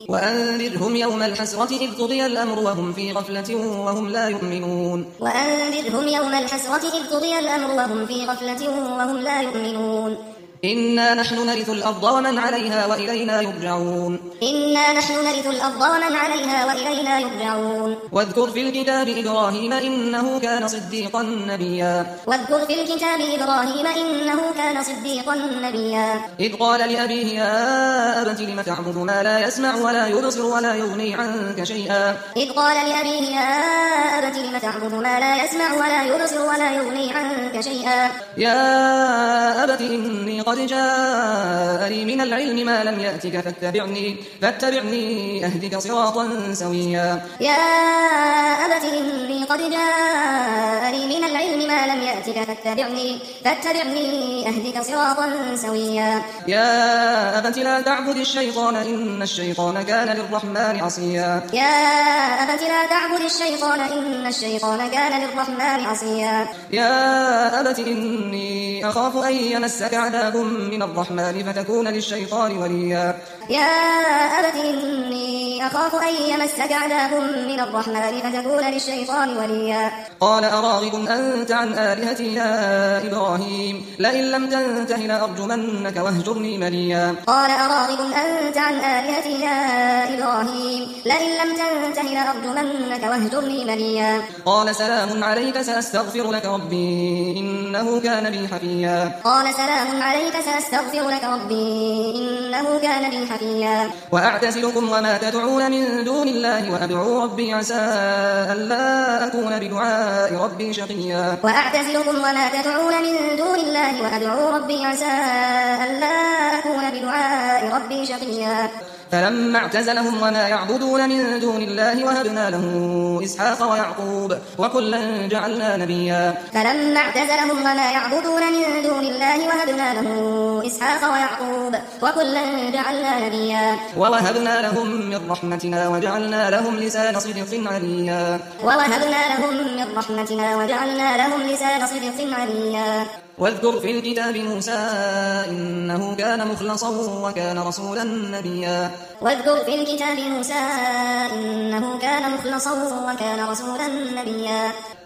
وأنذرهم يوم الحسرة إذ قضي الأمر وهم في غفلة وهم لا يؤمنون وأنذرهم يوم الحسرة إذ قضي الأمر وهم في غفلة وهم لا يؤمنون إنا نحن نرث الأرض ومن عليها وإلينا يرجعون إنا نحن نرث الأرض ومن عليها وإلينا يرجعون واذكر في الكتاب إبراهيم إنه كان صديقا نبيا واذكر في الكتاب إبراهيم إنه كان صديقا نبيا إذ قال لأبيه يا أبت لم تعبد ما لا يسمع ولا يبصر ولا يغني عنك شيئا إذ قال لأبيه يا أبت لم تعبد ما لا يسمع ولا يبصر ولا يغني عنك شيئا يا أبت إني قد جاءني من العلم ما لم يأتك فاتبعني أهدك صراطا سويا يا أبت إني قد جاءني من العلم ما لم يأتك فاتبعني أهدك صراطا سويا يا أبت لا تعبد الشيطان إن الشيطان كان للرحمن عصيا يا أبت لا تعبد الشيطان إن الشيطان كان للرحمن عصيا يا أبت إني أخاف أن يمسك عذاب من الرحمن فتكون للشيطان وليا يا أبت إني أخاف أن يمسك عذاب من الرحمن فتكون للشيطان وليا قال أراغب أنت عن آلهتي يا إبراهيم لئن لم تنته لأرجمنك واهجرني مليا قال أراغب أنت عن آلهتي يا إبراهيم لئن لم تنته لأرجمنك واهجرني مليا قال سلام عليك سأستغفر لك ربي إنه كان بي حفيا قال سلام عليك سأستغفر لك ربي إنه كان بي حفيا وأعتزلكم وما تدعون من دون الله وأدعو ربي عسى ألا أكون بدعاء ربي شقيا وأعتزلكم وما تدعون من دون الله وأدعو ربي عسى ألا أكون بدعاء ربي شقيا فلما اعتزلهم وما يعبدون من دون الله وهبنا له إسحاق ويعقوب وكلا جعلنا نبيا فلما اعتزلهم وما يعبدون من دون الله وهبنا له إسحاق ويعقوب وكلا جعلنا نبيا ووهبنا لهم من رحمتنا وجعلنا لهم لسان صدق عليا ووهبنا لهم من رحمتنا وجعلنا لهم لسان صدق عليا واذكر في الكتاب موسى إنه كان مخلصا وكان رسولا نبيا واذكر في الكتاب موسى إنه كان مخلصا وكان رسولا نبيا